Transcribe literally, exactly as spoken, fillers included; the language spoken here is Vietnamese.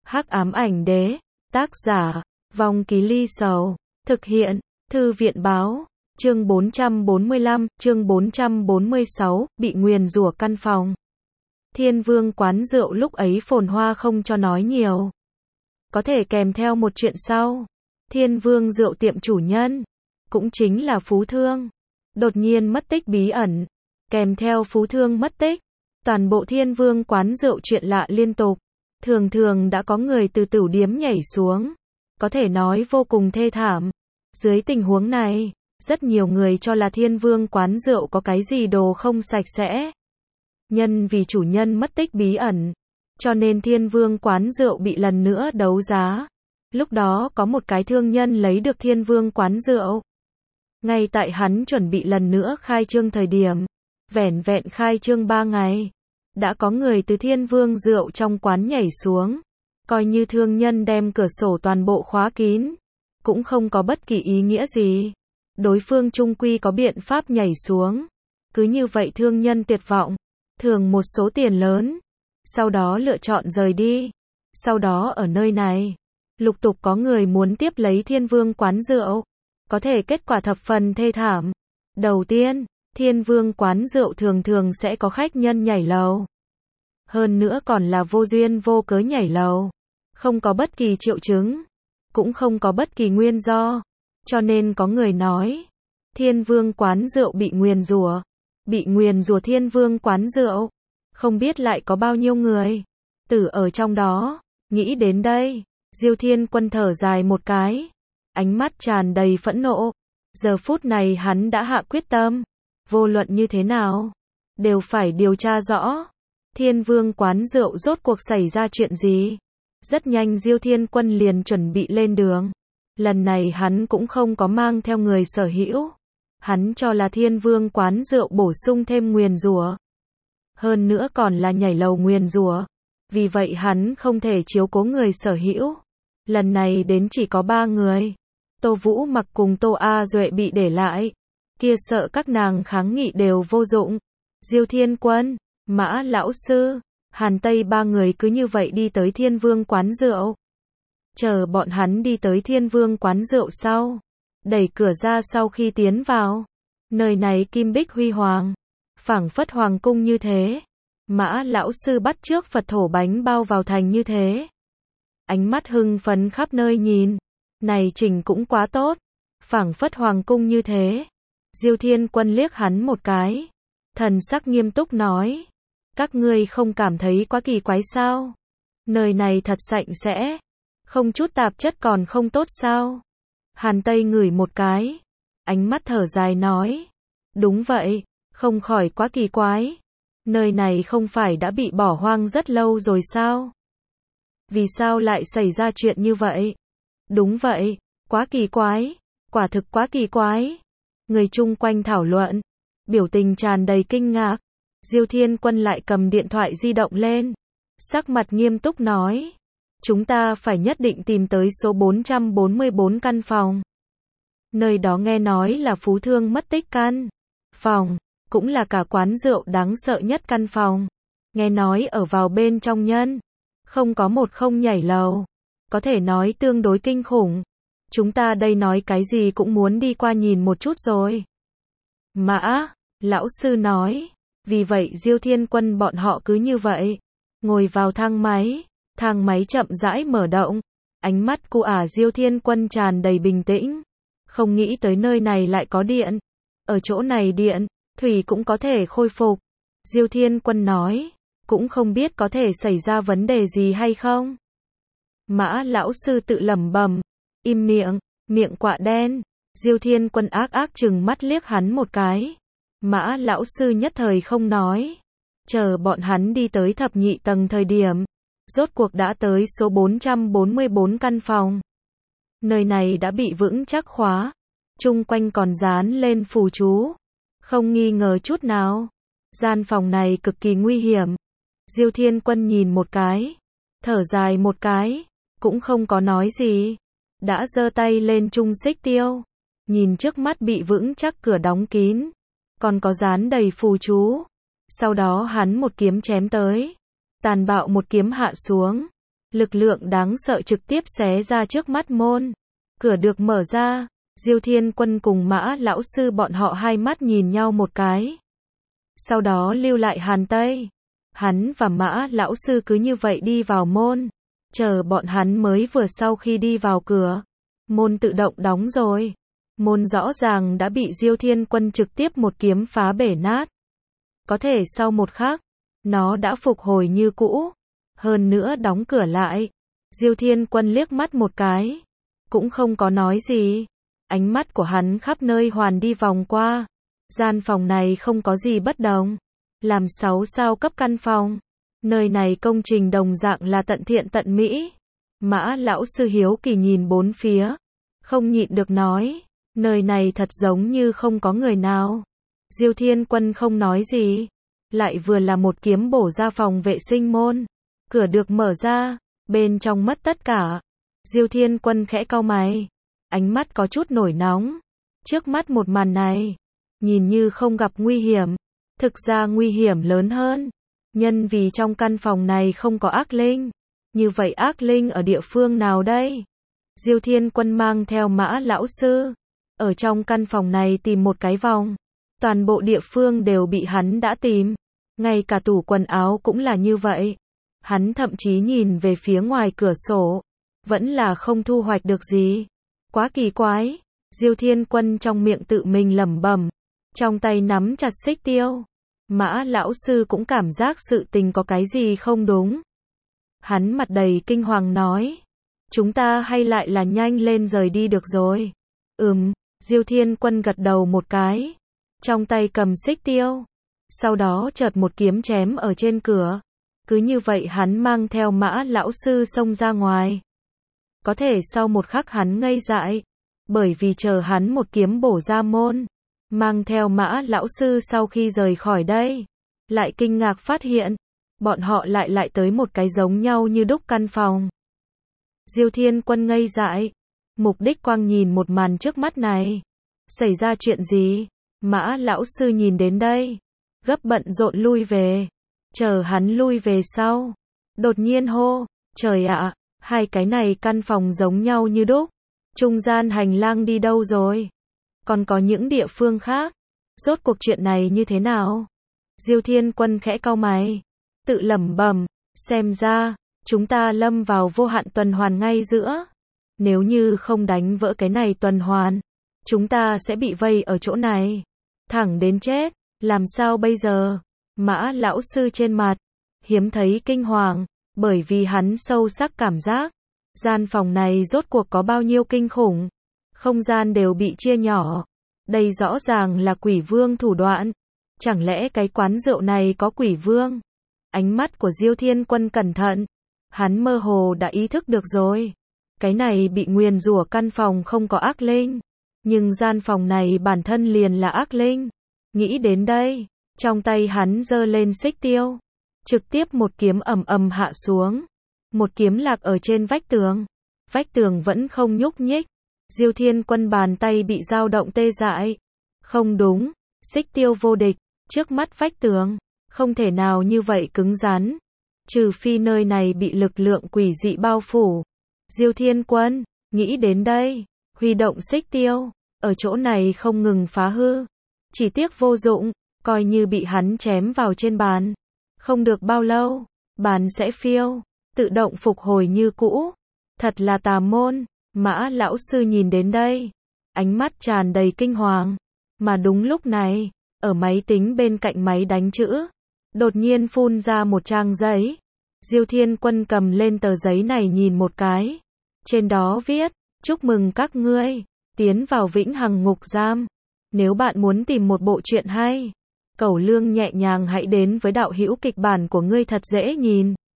Hắc ám ảnh đế, tác giả, Vong Ký Ly Sầu, thực hiện, Thư viện báo, chương bốn trăm bốn mươi lăm, chương bốn trăm bốn mươi sáu, bị nguyền rủa căn phòng. Thiên Vương quán rượu lúc ấy phồn hoa không cho nói nhiều. Có thể kèm theo một chuyện sau. Thiên Vương rượu tiệm chủ nhân, cũng chính là Phú Thương, đột nhiên mất tích bí ẩn. Kèm theo Phú Thương mất tích, toàn bộ Thiên Vương quán rượu chuyện lạ liên tục. Thường thường đã có người từ tửu điếm nhảy xuống, có thể nói vô cùng thê thảm. Dưới tình huống này, rất nhiều người cho là Thiên Vương quán rượu có cái gì đồ không sạch sẽ. Nhân vì chủ nhân mất tích bí ẩn, cho nên Thiên Vương quán rượu bị lần nữa đấu giá. Lúc đó có một cái thương nhân lấy được Thiên Vương quán rượu. Ngay tại hắn chuẩn bị lần nữa khai trương thời điểm, vẻn vẹn khai trương ba ngày, đã có người từ Thiên Vương rượu trong quán nhảy xuống. Coi như thương nhân đem cửa sổ toàn bộ khóa kín, cũng không có bất kỳ ý nghĩa gì. Đối phương chung quy có biện pháp nhảy xuống. Cứ như vậy thương nhân tuyệt vọng, thường một số tiền lớn, sau đó lựa chọn rời đi. Sau đó ở nơi này, lục tục có người muốn tiếp lấy Thiên Vương quán rượu. Có thể kết quả thập phần thê thảm. Đầu tiên, Thiên Vương quán rượu thường thường sẽ có khách nhân nhảy lầu. Hơn nữa còn là vô duyên vô cớ nhảy lầu. Không có bất kỳ triệu chứng, cũng không có bất kỳ nguyên do. Cho nên có người nói, Thiên Vương quán rượu bị nguyền rủa. Bị nguyền rủa Thiên Vương quán rượu. Không biết lại có bao nhiêu người tử ở trong đó. Nghĩ đến đây, Diêu Thiên Quân thở dài một cái, ánh mắt tràn đầy phẫn nộ. Giờ phút này hắn đã hạ quyết tâm, vô luận như thế nào, đều phải điều tra rõ. Thiên Vương quán rượu rốt cuộc xảy ra chuyện gì? Rất nhanh Diêu Thiên Quân liền chuẩn bị lên đường. Lần này hắn cũng không có mang theo người sở hữu. Hắn cho là Thiên Vương quán rượu bổ sung thêm nguyền rủa. Hơn nữa còn là nhảy lầu nguyền rủa. Vì vậy hắn không thể chiếu cố người sở hữu. Lần này đến chỉ có ba người. Tô Vũ Mặc cùng Tô A Duệ bị để lại. Kia sợ các nàng kháng nghị đều vô dụng. Diêu Thiên Quân, Mã Lão Sư, Hàn Tây ba người cứ như vậy đi tới Thiên Vương quán rượu. Chờ bọn hắn đi tới Thiên Vương quán rượu sau, đẩy cửa ra sau khi tiến vào. Nơi này kim bích huy hoàng, phảng phất hoàng cung như thế. Mã Lão Sư bắt chước Phật thổ bánh bao vào thành như thế. Ánh mắt hưng phấn khắp nơi nhìn. Này chỉnh cũng quá tốt, phảng phất hoàng cung như thế. Diêu Thiên Quân liếc hắn một cái, thần sắc nghiêm túc nói, các ngươi không cảm thấy quá kỳ quái sao? Nơi này thật sạch sẽ, không chút tạp chất còn không tốt sao? Hàn Tây ngửi một cái, ánh mắt thở dài nói, đúng vậy, không khỏi quá kỳ quái. Nơi này không phải đã bị bỏ hoang rất lâu rồi sao? Vì sao lại xảy ra chuyện như vậy? Đúng vậy, quá kỳ quái, quả thực quá kỳ quái. Người chung quanh thảo luận, biểu tình tràn đầy kinh ngạc. Diêu Thiên Quân lại cầm điện thoại di động lên, sắc mặt nghiêm túc nói, chúng ta phải nhất định tìm tới số bốn trăm bốn mươi bốn căn phòng. Nơi đó nghe nói là Phú Thương mất tích căn phòng, cũng là cả quán rượu đáng sợ nhất căn phòng. Nghe nói ở vào bên trong nhân, không có một không nhảy lầu. Có thể nói tương đối kinh khủng. Chúng ta đây nói cái gì cũng muốn đi qua nhìn một chút rồi. Mã Lão Sư nói. Vì vậy Diêu Thiên Quân bọn họ cứ như vậy, ngồi vào thang máy. Thang máy chậm rãi mở động. Ánh mắt của ả Diêu Thiên Quân tràn đầy bình tĩnh. Không nghĩ tới nơi này lại có điện. Ở chỗ này điện, thủy cũng có thể khôi phục. Diêu Thiên Quân nói, cũng không biết có thể xảy ra vấn đề gì hay không. Mã Lão Sư tự lẩm bẩm, im miệng, miệng quạ đen. Diêu Thiên Quân ác ác chừng mắt liếc hắn một cái. Mã Lão Sư nhất thời không nói. Chờ bọn hắn đi tới thập nhị tầng thời điểm, rốt cuộc đã tới số bốn trăm bốn mươi bốn căn phòng. Nơi này đã bị vững chắc khóa, chung quanh còn dán lên phù chú, không nghi ngờ chút nào. Gian phòng này cực kỳ nguy hiểm. Diêu Thiên Quân nhìn một cái, thở dài một cái, cũng không có nói gì, đã giơ tay lên trung xích tiêu, nhìn trước mắt bị vững chắc cửa đóng kín, còn có dán đầy phù chú. Sau đó hắn một kiếm chém tới, tàn bạo một kiếm hạ xuống, Lực lượng đáng sợ trực tiếp xé ra trước mắt môn. Cửa được mở ra, Diêu Thiên Quân cùng Mã lão sư bọn họ hai mắt nhìn nhau một cái. Sau đó lưu lại Hàn Tây. Hắn và Mã lão sư cứ như vậy đi vào môn. Chờ bọn hắn mới vừa sau khi đi vào cửa. Môn tự động đóng rồi. Môn rõ ràng đã bị Diêu Thiên Quân trực tiếp một kiếm phá bể nát. Có thể sau một khắc, nó đã phục hồi như cũ. Hơn nữa đóng cửa lại. Diêu Thiên Quân liếc mắt một cái. Cũng không có nói gì. Ánh mắt của hắn khắp nơi hoàn đi vòng qua. Gian phòng này không có gì bất đồng. Làm sáu sao cấp căn phòng. Nơi này công trình đồng dạng là tận thiện tận mỹ. Mã lão sư hiếu kỳ nhìn bốn phía. Không nhịn được nói. Nơi này thật giống như không có người nào. Diêu Thiên Quân không nói gì. Lại vừa là một kiếm bổ ra phòng vệ sinh môn. Cửa được mở ra. Bên trong mất tất cả. Diêu Thiên Quân khẽ cau mày. Ánh mắt có chút nổi nóng. Trước mắt một màn này. Nhìn như không gặp nguy hiểm. Thực ra nguy hiểm lớn hơn. Nhân vì trong căn phòng này không có ác linh. Như vậy ác linh ở địa phương nào đây? Diêu Thiên Quân mang theo Mã lão sư. Ở trong căn phòng này tìm một cái vòng. Toàn bộ địa phương đều bị hắn đã tìm. Ngay cả tủ quần áo cũng là như vậy. Hắn thậm chí nhìn về phía ngoài cửa sổ. Vẫn là không thu hoạch được gì. Quá kỳ quái. Diêu Thiên Quân trong miệng tự mình lẩm bẩm. Trong tay nắm chặt xích tiêu. Mã lão sư cũng cảm giác sự tình có cái gì không đúng. Hắn mặt đầy kinh hoàng nói. Chúng ta hay lại là nhanh lên rời đi được rồi. Ừm, Diêu Thiên Quân gật đầu một cái. Trong tay cầm xích tiêu. Sau đó chợt một kiếm chém ở trên cửa. Cứ như vậy hắn mang theo Mã lão sư xông ra ngoài. Có thể sau một khắc hắn ngây dại. Bởi vì chờ hắn một kiếm bổ ra môn. Mang theo Mã lão sư sau khi rời khỏi đây. Lại kinh ngạc phát hiện. Bọn họ lại lại tới một cái giống nhau như đúc căn phòng. Diêu Thiên Quân ngây dại. Mục đích quang nhìn một màn trước mắt này. Xảy ra chuyện gì? Mã lão sư nhìn đến đây. Gấp bận rộn lui về. Chờ hắn lui về sau. Đột nhiên hô. Trời ạ, hai cái này căn phòng giống nhau như đúc. Trung gian hành lang đi đâu rồi? Còn có những địa phương khác. Rốt cuộc chuyện này như thế nào? Diêu Thiên Quân khẽ cau mày. Tự lẩm bẩm. Xem ra, chúng ta lâm vào vô hạn tuần hoàn ngay giữa. Nếu như không đánh vỡ cái này tuần hoàn, chúng ta sẽ bị vây ở chỗ này. Thẳng đến chết. Làm sao bây giờ? Mã lão sư trên mặt. Hiếm thấy kinh hoàng. Bởi vì hắn sâu sắc cảm giác. Gian phòng này rốt cuộc có bao nhiêu kinh khủng. Không gian đều bị chia nhỏ. Đây rõ ràng là quỷ vương thủ đoạn. Chẳng lẽ cái quán rượu này có quỷ vương? Ánh mắt của Diêu Thiên Quân cẩn thận. Hắn mơ hồ đã ý thức được rồi. Cái này bị nguyền rủa căn phòng không có ác linh. Nhưng gian phòng này bản thân liền là ác linh. Nghĩ đến đây. Trong tay hắn giơ lên xích tiêu. Trực tiếp một kiếm ầm ầm hạ xuống. Một kiếm lạc ở trên vách tường. Vách tường vẫn không nhúc nhích. Diêu Thiên Quân bàn tay bị dao động tê dại. Không đúng. Xích tiêu vô địch. Trước mắt vách tường. Không thể nào như vậy cứng rắn. Trừ phi nơi này bị lực lượng quỷ dị bao phủ. Diêu Thiên Quân. Nghĩ đến đây. Huy động xích tiêu. Ở chỗ này không ngừng phá hư. Chỉ tiếc vô dụng. Coi như bị hắn chém vào trên bàn. Không được bao lâu. Bàn sẽ phiêu. Tự động phục hồi như cũ. Thật là tà môn. Mã lão sư nhìn đến đây. Ánh mắt tràn đầy kinh hoàng. Mà đúng lúc này. Ở máy tính bên cạnh máy đánh chữ. Đột nhiên phun ra một trang giấy. Diêu Thiên Quân cầm lên tờ giấy này nhìn một cái. Trên đó viết. Chúc mừng các ngươi. Tiến vào vĩnh hằng ngục giam. Nếu bạn muốn tìm một bộ truyện hay. Cẩu lương nhẹ nhàng hãy đến với đạo hữu kịch bản của ngươi thật dễ nhìn.